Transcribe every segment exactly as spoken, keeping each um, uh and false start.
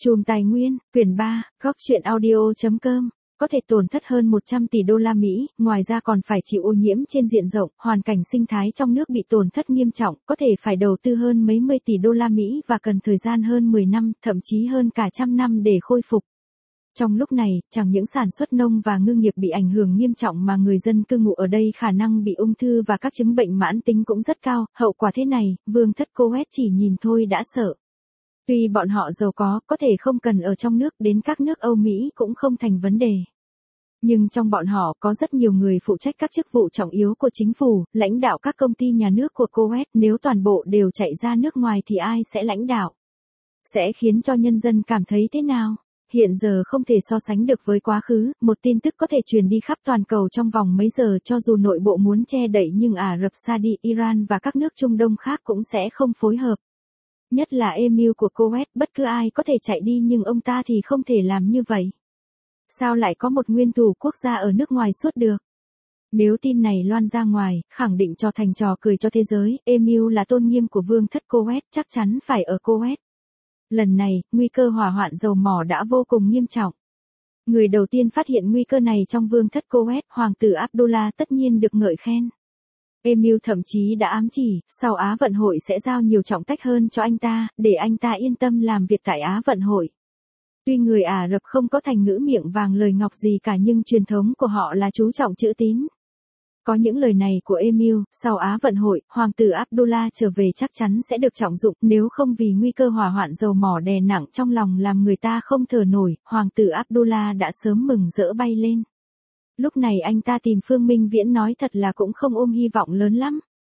Chùm tài nguyên, quyển ba, góc truyện audio.com, có thể tổn thất hơn một trăm tỷ đô la Mỹ, ngoài ra còn phải chịu ô nhiễm trên diện rộng, hoàn cảnh sinh thái trong nước bị tổn thất nghiêm trọng, có thể phải đầu tư hơn mấy mươi tỷ đô la Mỹ và cần thời gian hơn mười năm, thậm chí hơn cả trăm năm để khôi phục. Trong lúc này, chẳng những sản xuất nông và ngư nghiệp bị ảnh hưởng nghiêm trọng mà người dân cư ngụ ở đây khả năng bị ung thư và các chứng bệnh mãn tính cũng rất cao, hậu quả thế này, vương thất Kuwait chỉ nhìn thôi đã sợ. Tuy bọn họ giàu có, có thể không cần ở trong nước, đến các nước Âu Mỹ cũng không thành vấn đề. Nhưng trong bọn họ có rất nhiều người phụ trách các chức vụ trọng yếu của chính phủ, lãnh đạo các công ty nhà nước của Kuwait, nếu toàn bộ đều chạy ra nước ngoài thì ai sẽ lãnh đạo? Sẽ khiến cho nhân dân cảm thấy thế nào? Hiện giờ không thể so sánh được với quá khứ, một tin tức có thể truyền đi khắp toàn cầu trong vòng mấy giờ, cho dù nội bộ muốn che đậy nhưng Ả Rập Saudi, Iran và các nước Trung Đông khác cũng sẽ không phối hợp. Nhất là Emir của Kuwait, bất cứ ai có thể chạy đi nhưng ông ta thì không thể làm như vậy. Sao lại có một nguyên thủ quốc gia ở nước ngoài suốt được? Nếu tin này loan ra ngoài, khẳng định cho thành trò cười cho thế giới, Emir là tôn nghiêm của vương thất Kuwait, chắc chắn phải ở Kuwait. Lần này, nguy cơ hỏa hoạn dầu mỏ đã vô cùng nghiêm trọng. Người đầu tiên phát hiện nguy cơ này trong vương thất Kuwait, hoàng tử Abdullah tất nhiên được ngợi khen. Emir thậm chí đã ám chỉ, sau Á vận hội sẽ giao nhiều trọng trách hơn cho anh ta, để anh ta yên tâm làm việc tại Á vận hội. Tuy người Ả Rập không có thành ngữ miệng vàng lời ngọc gì cả nhưng truyền thống của họ là chú trọng chữ tín. Có những lời này của Emir, sau Á vận hội, hoàng tử Abdullah trở về chắc chắn sẽ được trọng dụng, nếu không vì nguy cơ hỏa hoạn dầu mỏ đè nặng trong lòng làm người ta không thở nổi, hoàng tử Abdullah đã sớm mừng rỡ bay lên. Lúc này anh ta tìm Phương Minh Viễn nói thật là cũng không ôm hy vọng lớn lắm.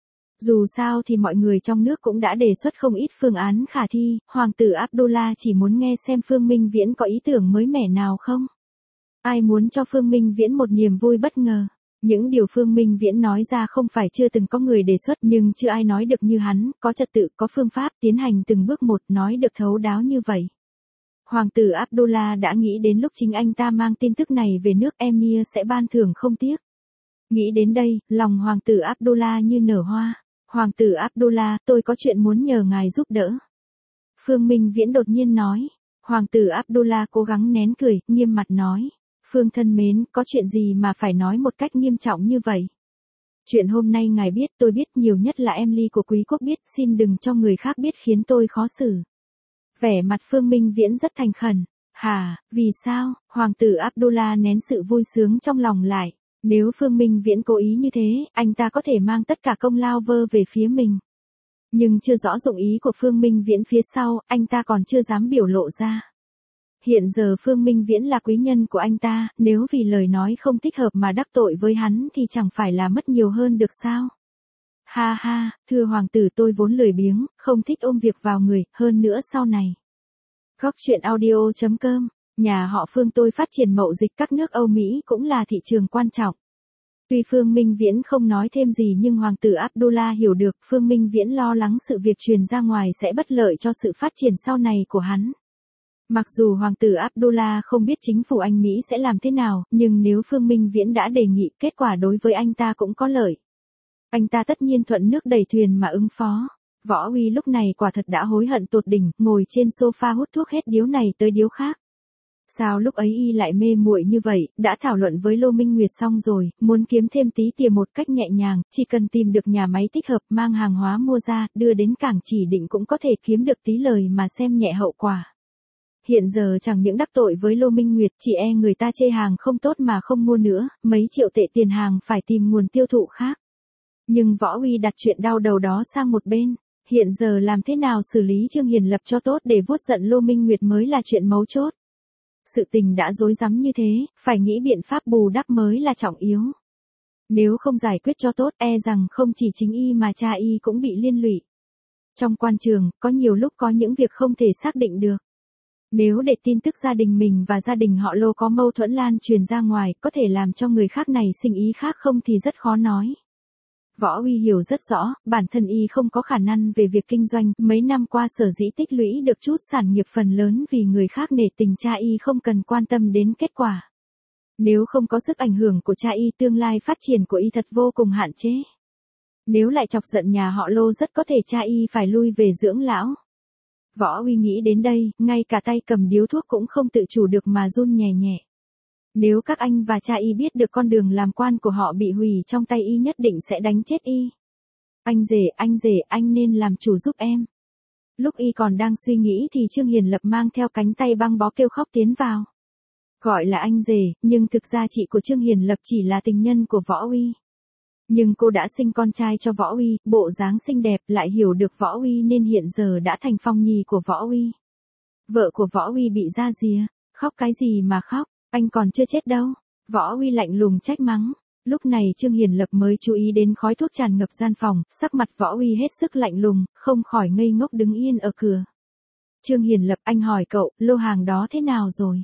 Dù sao thì mọi người trong nước cũng đã đề xuất không ít phương án khả thi, hoàng tử Abdullah chỉ muốn nghe xem Phương Minh Viễn có ý tưởng mới mẻ nào không. Ai muốn cho Phương Minh Viễn một niềm vui bất ngờ. Những điều Phương Minh Viễn nói ra không phải chưa từng có người đề xuất nhưng chưa ai nói được như hắn, có trật tự, có phương pháp, tiến hành từng bước một, nói được thấu đáo như vậy. Hoàng tử Abdullah đã nghĩ đến lúc chính anh ta mang tin tức này về nước, Emir sẽ ban thưởng không tiếc. Nghĩ đến đây, lòng hoàng tử Abdullah như nở hoa. Hoàng tử Abdullah, tôi có chuyện muốn nhờ ngài giúp đỡ. Phương Minh Viễn đột nhiên nói. Hoàng tử Abdullah cố gắng nén cười, nghiêm mặt nói. Phương thân mến, có chuyện gì mà phải nói một cách nghiêm trọng như vậy? Chuyện hôm nay ngài biết, tôi biết, nhiều nhất là em Ly của quý quốc biết, xin đừng cho người khác biết khiến tôi khó xử. Vẻ mặt Phương Minh Viễn rất thành khẩn. Hà, vì sao? Hoàng tử Abdullah nén sự vui sướng trong lòng lại. Nếu Phương Minh Viễn cố ý như thế, anh ta có thể mang tất cả công lao vơ về phía mình. Nhưng chưa rõ dụng ý của Phương Minh Viễn phía sau, anh ta còn chưa dám biểu lộ ra. Hiện giờ Phương Minh Viễn là quý nhân của anh ta, nếu vì lời nói không thích hợp mà đắc tội với hắn thì chẳng phải là mất nhiều hơn được sao? Ha ha, thưa hoàng tử, tôi vốn lười biếng, không thích ôm việc vào người, hơn nữa sau này. Góc truyện audio.com, nhà họ Phương tôi phát triển mậu dịch các nước Âu Mỹ cũng là thị trường quan trọng. Tuy Phương Minh Viễn không nói thêm gì nhưng hoàng tử Abdullah hiểu được, Phương Minh Viễn lo lắng sự việc truyền ra ngoài sẽ bất lợi cho sự phát triển sau này của hắn. Mặc dù hoàng tử Abdullah không biết chính phủ Anh Mỹ sẽ làm thế nào, nhưng nếu Phương Minh Viễn đã đề nghị, kết quả đối với anh ta cũng có lợi. Anh ta tất nhiên thuận nước đẩy thuyền mà ứng phó. Võ Uy lúc này quả thật đã hối hận tột đỉnh, ngồi trên sofa hút thuốc hết điếu này tới điếu khác. Sao lúc ấy y lại mê muội như vậy, đã thảo luận với Lô Minh Nguyệt xong rồi, muốn kiếm thêm tí tiền một cách nhẹ nhàng, chỉ cần tìm được nhà máy thích hợp, mang hàng hóa mua ra, đưa đến cảng chỉ định cũng có thể kiếm được tí lời mà xem nhẹ hậu quả. Hiện giờ chẳng những đắc tội với Lô Minh Nguyệt, chỉ e người ta chê hàng không tốt mà không mua nữa, mấy triệu tệ tiền hàng phải tìm nguồn tiêu thụ khác. Nhưng Võ Uy đặt chuyện đau đầu đó sang một bên, hiện giờ làm thế nào xử lý Trương Hiền Lập cho tốt để vuốt giận Lô Minh Nguyệt mới là chuyện mấu chốt. Sự tình đã rối rắm như thế, phải nghĩ biện pháp bù đắp mới là trọng yếu. Nếu không giải quyết cho tốt, e rằng không chỉ chính y mà cha y cũng bị liên lụy. Trong quan trường, có nhiều lúc có những việc không thể xác định được. Nếu để tin tức gia đình mình và gia đình họ Lô có mâu thuẫn lan truyền ra ngoài, có thể làm cho người khác này sinh ý khác không thì rất khó nói. Võ Uy hiểu rất rõ, bản thân y không có khả năng về việc kinh doanh, mấy năm qua sở dĩ tích lũy được chút sản nghiệp phần lớn vì người khác nể tình cha y không cần quan tâm đến kết quả. Nếu không có sức ảnh hưởng của cha y, tương lai phát triển của y thật vô cùng hạn chế. Nếu lại chọc giận nhà họ Lô rất có thể cha y phải lui về dưỡng lão. Võ Uy nghĩ đến đây, ngay cả tay cầm điếu thuốc cũng không tự chủ được mà run nhẹ nhẹ. Nếu các anh và cha y biết được con đường làm quan của họ bị hủy trong tay y nhất định sẽ đánh chết y. Anh rể, anh rể, anh nên làm chủ giúp em. Lúc y còn đang suy nghĩ thì Trương Hiền Lập mang theo cánh tay băng bó kêu khóc tiến vào. Gọi là anh rể, nhưng thực ra chị của Trương Hiền Lập chỉ là tình nhân của Võ Uy. Nhưng cô đã sinh con trai cho Võ Uy, bộ dáng xinh đẹp, lại hiểu được Võ Uy nên hiện giờ đã thành phong nhi của Võ Uy. Vợ của Võ Uy bị ra rìa, khóc cái gì mà khóc, anh còn chưa chết đâu. Võ Uy lạnh lùng trách mắng. Lúc này Trương Hiền Lập mới chú ý đến khói thuốc tràn ngập gian phòng, sắc mặt Võ Uy hết sức lạnh lùng, không khỏi ngây ngốc đứng yên ở cửa. Trương Hiền Lập, anh hỏi cậu, lô hàng đó thế nào rồi?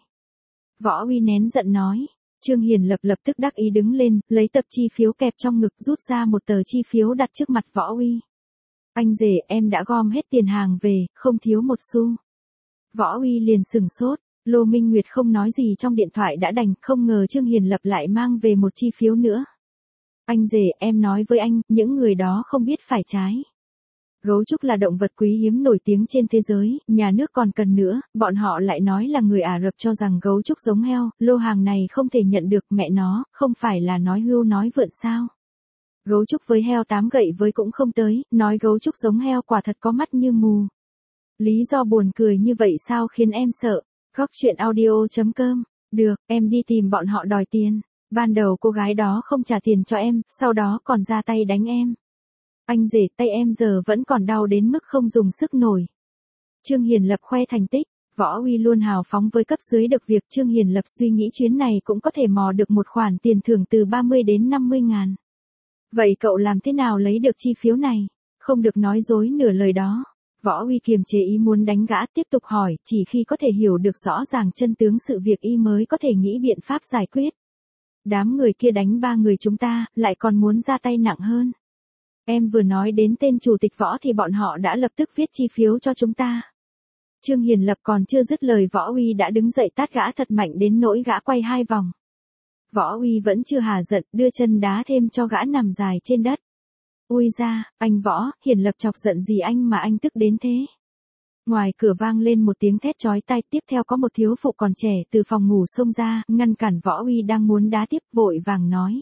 Võ Uy nén giận nói. Trương Hiền Lập lập tức đắc ý đứng lên, lấy tập chi phiếu kẹp trong ngực rút ra một tờ chi phiếu đặt trước mặt Võ Uy. Anh rể, em đã gom hết tiền hàng về, không thiếu một xu. Võ Uy liền sừng sốt. Lô Minh Nguyệt không nói gì trong điện thoại đã đành, không ngờ Trương Hiền Lập lại mang về một chi phiếu nữa. Anh rể, em nói với anh, những người đó không biết phải trái. Gấu trúc là động vật quý hiếm nổi tiếng trên thế giới, nhà nước còn cần nữa, bọn họ lại nói là người Ả Rập cho rằng gấu trúc giống heo, lô hàng này không thể nhận được, mẹ nó, không phải là nói hưu nói vượn sao. Gấu trúc với heo tám gậy với cũng không tới, nói gấu trúc giống heo quả thật có mắt như mù. Lý do buồn cười như vậy sao khiến em sợ. Góc chuyện audio chấm com. Được, em đi tìm bọn họ đòi tiền. Ban đầu cô gái đó không trả tiền cho em, sau đó còn ra tay đánh em. Anh rể, tay em giờ vẫn còn đau đến mức không dùng sức nổi. Trương Hiền Lập khoe thành tích. Võ Uy luôn hào phóng với cấp dưới được việc. Trương Hiền Lập suy nghĩ chuyến này cũng có thể mò được một khoản tiền thưởng từ ba mươi đến năm mươi ngàn. Vậy cậu làm thế nào lấy được chi phiếu này? Không được nói dối nửa lời đó. Võ Uy kiềm chế ý muốn đánh gã, tiếp tục hỏi, chỉ khi có thể hiểu được rõ ràng chân tướng sự việc y mới có thể nghĩ biện pháp giải quyết. Đám người kia đánh ba người chúng ta, lại còn muốn ra tay nặng hơn. Em vừa nói đến tên chủ tịch Võ thì bọn họ đã lập tức viết chi phiếu cho chúng ta. Trương Hiền Lập còn chưa dứt lời Võ Uy đã đứng dậy tát gã thật mạnh đến nỗi gã quay hai vòng. Võ Uy vẫn chưa hà giận, đưa chân đá thêm cho gã nằm dài trên đất. Ui ra, anh Võ, Hiền Lập chọc giận gì anh mà anh tức đến thế? Ngoài cửa vang lên một tiếng thét chói tai, tiếp theo có một thiếu phụ còn trẻ từ phòng ngủ xông ra, ngăn cản Võ Uy đang muốn đá tiếp, vội vàng nói.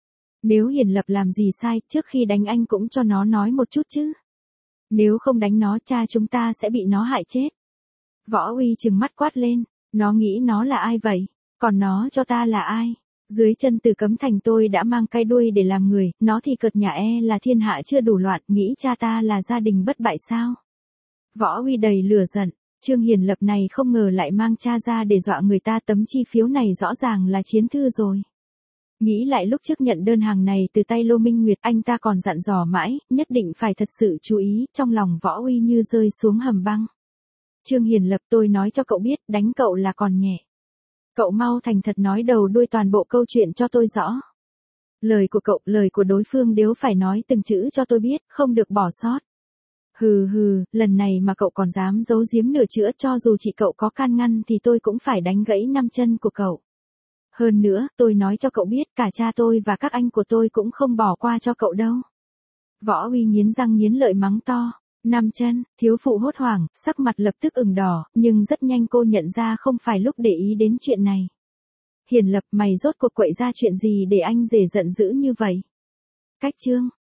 Nếu Hiền Lập làm gì sai, trước khi đánh anh cũng cho nó nói một chút chứ. Nếu không đánh nó, cha chúng ta sẽ bị nó hại chết. Võ Uy trừng mắt quát lên, nó nghĩ nó là ai vậy? Còn nó cho ta là ai? Dưới chân Từ Cấm Thành tôi đã mang cái đuôi để làm người, nó thì cợt nhả e là thiên hạ chưa đủ loạn, nghĩ cha ta là gia đình bất bại sao? Võ Uy đầy lửa giận, Trương Hiền Lập này không ngờ lại mang cha ra để dọa người ta, tấm chi phiếu này rõ ràng là chiến thư rồi. Nghĩ lại lúc trước nhận đơn hàng này từ tay Lô Minh Nguyệt, anh ta còn dặn dò mãi, nhất định phải thật sự chú ý, trong lòng Võ Uy như rơi xuống hầm băng. Trương Hiền Lập, tôi nói cho cậu biết, đánh cậu là còn nhẹ. Cậu mau thành thật nói đầu đuôi toàn bộ câu chuyện cho tôi rõ. Lời của cậu, lời của đối phương đều phải nói từng chữ cho tôi biết, không được bỏ sót. Hừ hừ, lần này mà cậu còn dám giấu giếm nửa chữ, cho dù chị cậu có can ngăn thì tôi cũng phải đánh gãy năm chân của cậu. Hơn nữa, tôi nói cho cậu biết, cả cha tôi và các anh của tôi cũng không bỏ qua cho cậu đâu. Võ Uy nghiến răng nghiến lợi mắng to. Năm chân, thiếu phụ hốt hoảng, sắc mặt lập tức ửng đỏ, nhưng rất nhanh cô nhận ra không phải lúc để ý đến chuyện này. Hiền Lập, mày rốt cuộc quậy ra chuyện gì để anh rể giận dữ như vậy? Cách chương.